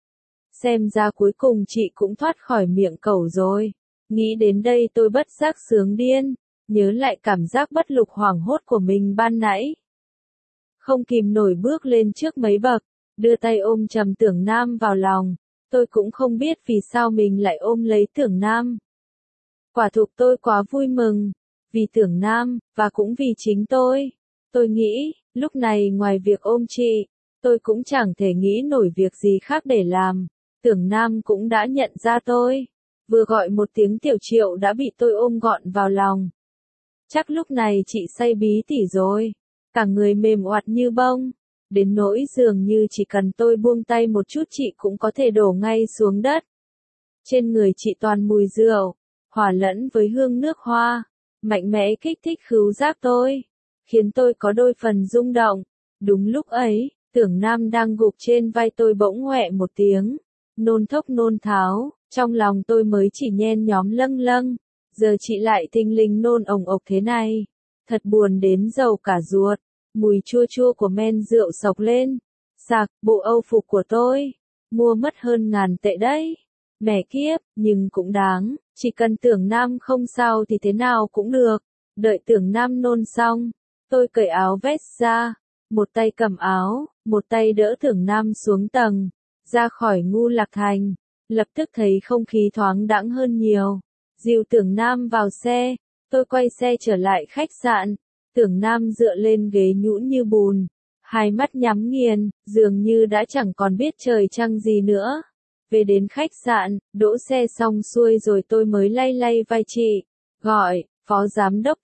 Xem ra cuối cùng chị cũng thoát khỏi miệng cẩu rồi. Nghĩ đến đây tôi bất giác sướng điên. Nhớ lại cảm giác bất lực hoảng hốt của mình ban nãy. Không kìm nổi bước lên trước mấy bậc, đưa tay ôm chầm Tưởng Nam vào lòng. Tôi cũng không biết vì sao mình lại ôm lấy Tưởng Nam. Quả thực tôi quá vui mừng. Vì Tưởng Nam, và cũng vì chính tôi. Tôi nghĩ, lúc này ngoài việc ôm chị, tôi cũng chẳng thể nghĩ nổi việc gì khác để làm. Tưởng Nam cũng đã nhận ra tôi. Vừa gọi một tiếng Tiểu Triệu đã bị tôi ôm gọn vào lòng. Chắc lúc này chị say bí tỉ rồi. Cả người mềm oặt như bông. Đến nỗi dường như chỉ cần tôi buông tay một chút chị cũng có thể đổ ngay xuống đất. Trên người chị toàn mùi rượu, hòa lẫn với hương nước hoa. Mạnh mẽ kích thích khứu giác tôi. Khiến tôi có đôi phần rung động. Đúng lúc ấy, Tưởng Nam đang gục trên vai tôi bỗng ngoẹ một tiếng. Nôn thốc nôn tháo. Trong lòng tôi mới chỉ nhen nhóm lâng lâng. Giờ chị lại thình lình nôn ồng ộc thế này. Thật buồn đến dầu cả ruột. Mùi chua chua của men rượu sộc lên. Sạc, bộ âu phục của tôi. Mua mất hơn 1000 tệ đấy. Mẹ kiếp, nhưng cũng đáng. Chỉ cần Tưởng Nam không sao thì thế nào cũng được. Đợi Tưởng Nam nôn xong. Tôi cởi áo vest ra. Một tay cầm áo, một tay đỡ Tưởng Nam xuống tầng. Ra khỏi Ngu Lạc Thành. Lập tức thấy không khí thoáng đãng hơn nhiều. Dìu Tưởng Nam vào xe, tôi quay xe trở lại khách sạn. Tưởng Nam dựa lên ghế nhũn như bùn, hai mắt nhắm nghiền, dường như đã chẳng còn biết trời trăng gì nữa. Về đến khách sạn, đỗ xe xong xuôi rồi tôi mới lay lay vai chị, gọi, phó giám đốc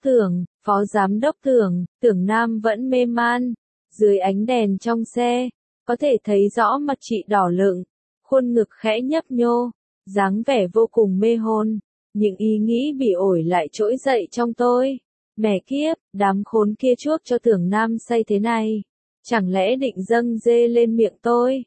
Tưởng. Tưởng Nam vẫn mê man. Dưới ánh đèn trong xe, có thể thấy rõ mặt chị đỏ lựng, khuôn ngực khẽ nhấp nhô, dáng vẻ vô cùng mê hồn. Những ý nghĩ bị ổi lại trỗi dậy trong tôi. Mẹ kiếp, đám khốn kia chuốc cho Tưởng Nam say thế này. Chẳng lẽ định dâng dê lên miệng tôi?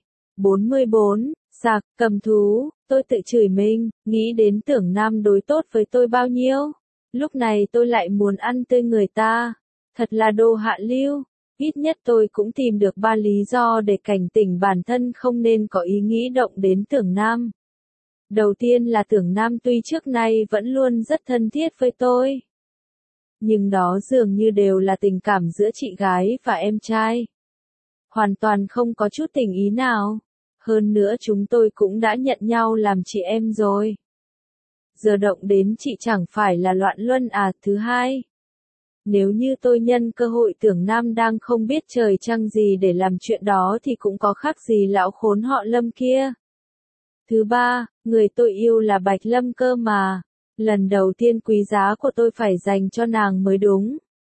44, sạc, cầm thú, tôi tự chửi mình, nghĩ đến Tưởng Nam đối tốt với tôi bao nhiêu. Lúc này tôi lại muốn ăn tươi người ta. Thật là đồ hạ lưu. Ít nhất tôi cũng tìm được 3 lý do để cảnh tỉnh bản thân không nên có ý nghĩ động đến Tưởng Nam. Đầu tiên là Tưởng Nam tuy trước nay vẫn luôn rất thân thiết với tôi. Nhưng đó dường như đều là tình cảm giữa chị gái và em trai. Hoàn toàn không có chút tình ý nào. Hơn nữa chúng tôi cũng đã nhận nhau làm chị em rồi. Giờ động đến chị chẳng phải là loạn luân à? Thứ hai, nếu như tôi nhân cơ hội Tưởng Nam đang không biết trời trăng gì để làm chuyện đó thì cũng có khác gì lão khốn họ Lâm kia. Thứ ba, người tôi yêu là Bạch Lâm cơ mà. Lần đầu tiên quý giá của tôi phải dành cho nàng mới đúng.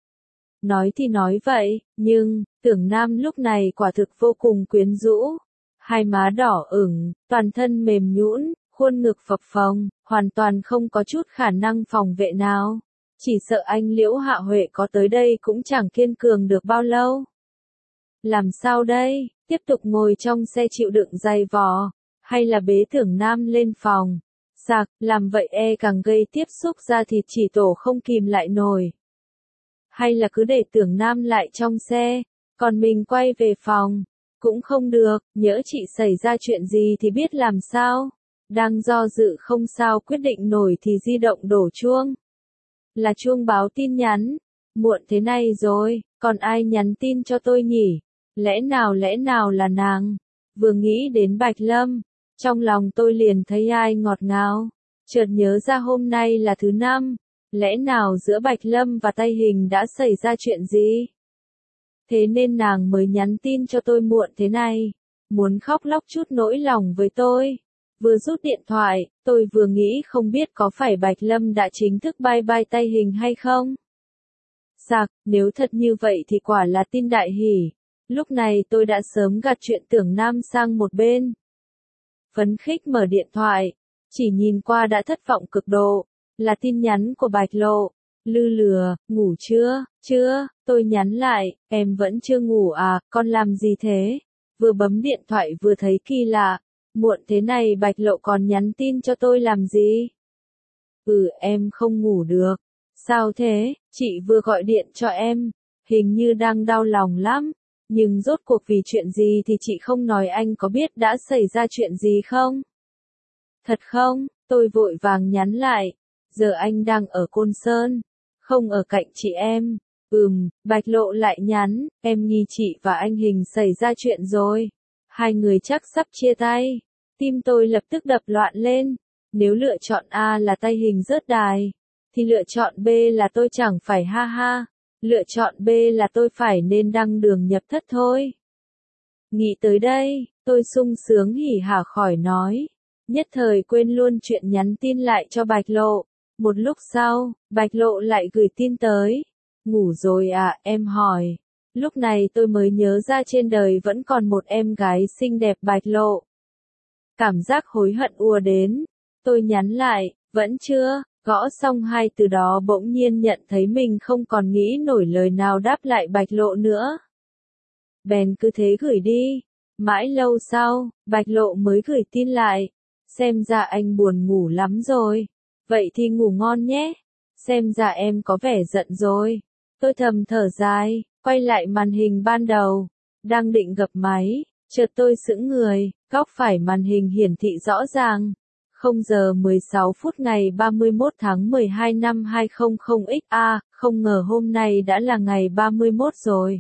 Nói thì nói vậy, nhưng, Tưởng Nam lúc này quả thực vô cùng quyến rũ. Hai má đỏ ửng, toàn thân mềm nhũn, khuôn ngực phập phồng, hoàn toàn không có chút khả năng phòng vệ nào. Chỉ sợ anh Liễu Hạ Huệ có tới đây cũng chẳng kiên cường được bao lâu. Làm sao đây, tiếp tục ngồi trong xe chịu đựng dày vò, hay là bế Tưởng Nam lên phòng? Sạc, làm vậy càng gây tiếp xúc da thịt chỉ tổ không kìm lại nổi. Hay là cứ để Tưởng Nam lại trong xe, còn mình quay về phòng? Cũng không được, nhỡ chị xảy ra chuyện gì thì biết làm sao? Đang do dự không sao quyết định nổi thì di động đổ chuông. Là chuông báo tin nhắn. Muộn thế này rồi, còn ai nhắn tin cho tôi nhỉ? Lẽ nào là nàng? Vừa nghĩ đến Bạch Lâm, trong lòng tôi liền thấy ai ngọt ngào. Chợt nhớ ra hôm nay là thứ năm, lẽ nào giữa Bạch Lâm và Tây Hình đã xảy ra chuyện gì? Thế nên nàng mới nhắn tin cho tôi muộn thế này, muốn khóc lóc chút nỗi lòng với tôi. Vừa rút điện thoại, tôi vừa nghĩ không biết có phải Bạch Lâm đã chính thức bye bye Tây Hình hay không? Sạc, nếu thật như vậy thì quả là tin đại hỉ. Lúc này tôi đã sớm gạt chuyện Tưởng Nam sang một bên. Phấn khích mở điện thoại, chỉ nhìn qua đã thất vọng cực độ, là tin nhắn của Bạch Lộ. Lư lừa, ngủ chưa? Chưa, tôi nhắn lại, em vẫn chưa ngủ à, con làm gì thế? Vừa bấm điện thoại vừa thấy kỳ lạ, muộn thế này Bạch Lộ còn nhắn tin cho tôi làm gì? Em không ngủ được. Sao thế, chị vừa gọi điện cho em, hình như đang đau lòng lắm, nhưng rốt cuộc vì chuyện gì thì chị không nói, anh có biết đã xảy ra chuyện gì không? Thật không? Tôi vội vàng nhắn lại, giờ anh đang ở Côn Sơn, không ở cạnh chị em. Bạch Lộ lại nhắn, em nghi chị và anh Hình xảy ra chuyện rồi. Hai người chắc sắp chia tay. Tim tôi lập tức đập loạn lên. Nếu lựa chọn A là Tây Hình rớt đài, thì lựa chọn B là tôi chẳng phải ha ha. Lựa chọn B là tôi phải nên đăng đường nhập thất thôi. Nghĩ tới đây, tôi sung sướng hỉ hả khỏi nói. Nhất thời quên luôn chuyện nhắn tin lại cho Bạch Lộ. Một lúc sau, Bạch Lộ lại gửi tin tới. Ngủ rồi à, em hỏi. Lúc này tôi mới nhớ ra trên đời vẫn còn một em gái xinh đẹp Bạch Lộ. Cảm giác hối hận ùa đến. Tôi nhắn lại, vẫn chưa, gõ xong hai từ đó bỗng nhiên nhận thấy mình không còn nghĩ nổi lời nào đáp lại Bạch Lộ nữa. Bèn cứ thế gửi đi. Mãi lâu sau, Bạch Lộ mới gửi tin lại. Xem ra anh buồn ngủ lắm rồi. Vậy thì ngủ ngon nhé. Xem ra em có vẻ giận rồi. Tôi thầm thở dài, quay lại màn hình ban đầu. Đang định gập máy, chợt tôi sững người, góc phải màn hình hiển thị rõ ràng. 0 giờ 16 phút ngày 31 tháng 12 năm 200XA, không ngờ hôm nay đã là ngày 31 rồi.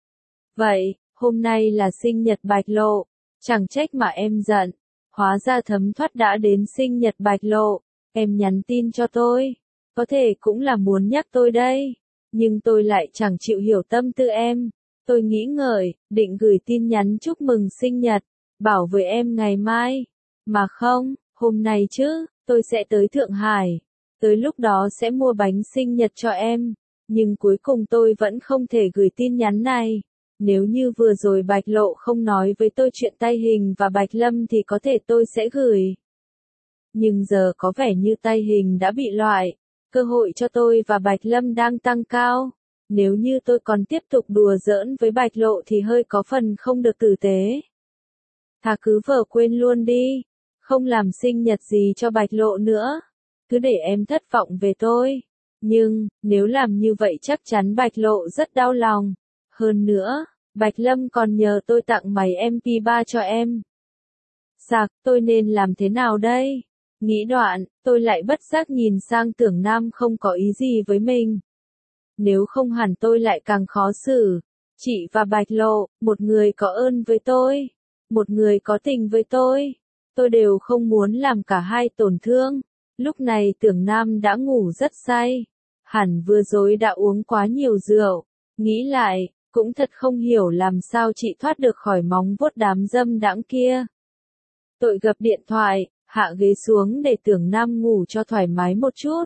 Vậy, hôm nay là sinh nhật Bạch Lộ, chẳng trách mà em giận. Hóa ra thấm thoát đã đến sinh nhật Bạch Lộ, em nhắn tin cho tôi. Có thể cũng là muốn nhắc tôi đây, nhưng tôi lại chẳng chịu hiểu tâm tư em. Tôi nghĩ ngợi, định gửi tin nhắn chúc mừng sinh nhật, bảo với em ngày mai. Mà không, hôm nay chứ, tôi sẽ tới Thượng Hải. Tới lúc đó sẽ mua bánh sinh nhật cho em. Nhưng cuối cùng tôi vẫn không thể gửi tin nhắn này. Nếu như vừa rồi Bạch Lộ không nói với tôi chuyện Tây Hình và Bạch Lâm thì có thể tôi sẽ gửi. Nhưng giờ có vẻ như Tây Hình đã bị loại. Cơ hội cho tôi và Bạch Lâm đang tăng cao. Nếu như tôi còn tiếp tục đùa giỡn với Bạch Lộ thì hơi có phần không được tử tế. Thà cứ vờ quên luôn đi. Không làm sinh nhật gì cho Bạch Lộ nữa. Cứ để em thất vọng về tôi. Nhưng, nếu làm như vậy chắc chắn Bạch Lộ rất đau lòng. Hơn nữa, Bạch Lâm còn nhờ tôi tặng máy MP3 cho em. Sạc, tôi nên làm thế nào đây? Nghĩ đoạn, tôi lại bất giác nhìn sang Tưởng Nam không có ý gì với mình. Nếu không hẳn tôi lại càng khó xử. Chị và Bạch Lộ, một người có ơn với tôi, một người có tình với tôi đều không muốn làm cả hai tổn thương. Lúc này Tưởng Nam đã ngủ rất say. Hẳn vừa rồi đã uống quá nhiều rượu. Nghĩ lại, cũng thật không hiểu làm sao chị thoát được khỏi móng vuốt đám dâm đãng kia. Tôi gập điện thoại, hạ ghế xuống để Tưởng Nam ngủ cho thoải mái một chút.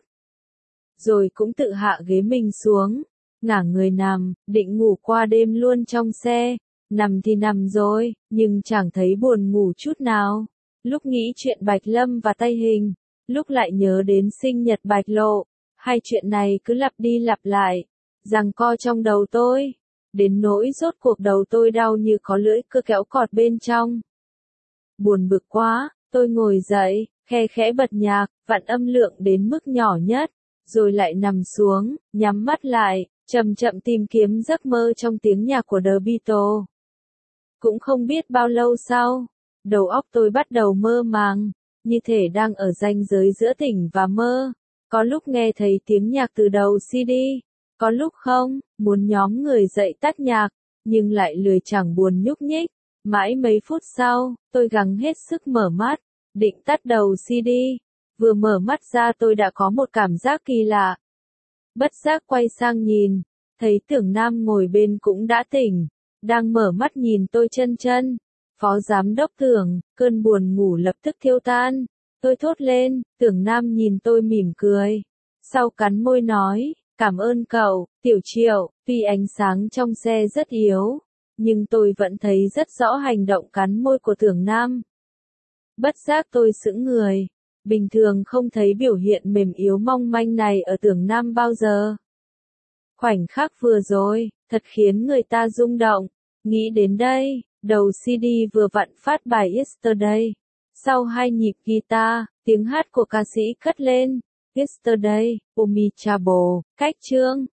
Rồi cũng tự hạ ghế mình xuống, ngả người nằm, định ngủ qua đêm luôn trong xe. Nằm thì nằm rồi, nhưng chẳng thấy buồn ngủ chút nào. Lúc nghĩ chuyện Bạch Lâm và Tây Hình, lúc lại nhớ đến sinh nhật Bạch Lộ. Hai chuyện này cứ lặp đi lặp lại, giằng co trong đầu tôi. Đến nỗi rốt cuộc đầu tôi đau như có lưỡi cưa kéo cọt bên trong. Buồn bực quá, tôi ngồi dậy, khe khẽ bật nhạc, vặn âm lượng đến mức nhỏ nhất, rồi lại nằm xuống, nhắm mắt lại, chậm chậm tìm kiếm giấc mơ trong tiếng nhạc của The Beatles. Cũng không biết bao lâu sau, đầu óc tôi bắt đầu mơ màng, như thể đang ở ranh giới giữa tỉnh và mơ. Có lúc nghe thấy tiếng nhạc từ đầu CD, có lúc không, muốn nhóm người dậy tắt nhạc, nhưng lại lười chẳng buồn nhúc nhích. Mãi mấy phút sau, tôi gắng hết sức mở mắt, định tắt đầu CD. Vừa mở mắt ra tôi đã có một cảm giác kỳ lạ. Bất giác quay sang nhìn, thấy Tưởng Nam ngồi bên cũng đã tỉnh, đang mở mắt nhìn tôi chân chân. Phó giám đốc Tưởng, cơn buồn ngủ lập tức thiêu tan. Tôi thốt lên, Tưởng Nam nhìn tôi mỉm cười. Sau cắn môi nói, cảm ơn cậu, Tiểu Triệu. Tuy ánh sáng trong xe rất yếu, nhưng tôi vẫn thấy rất rõ hành động cắn môi của Tưởng Nam. Bất giác tôi sững người. Bình thường không thấy biểu hiện mềm yếu mong manh này ở Tưởng Nam bao giờ. Khoảnh khắc vừa rồi, thật khiến người ta rung động. Nghĩ đến đây, đầu CD vừa vặn phát bài Yesterday. Sau hai nhịp guitar, tiếng hát của ca sĩ cất lên. Yesterday, Untouchable, cách chương.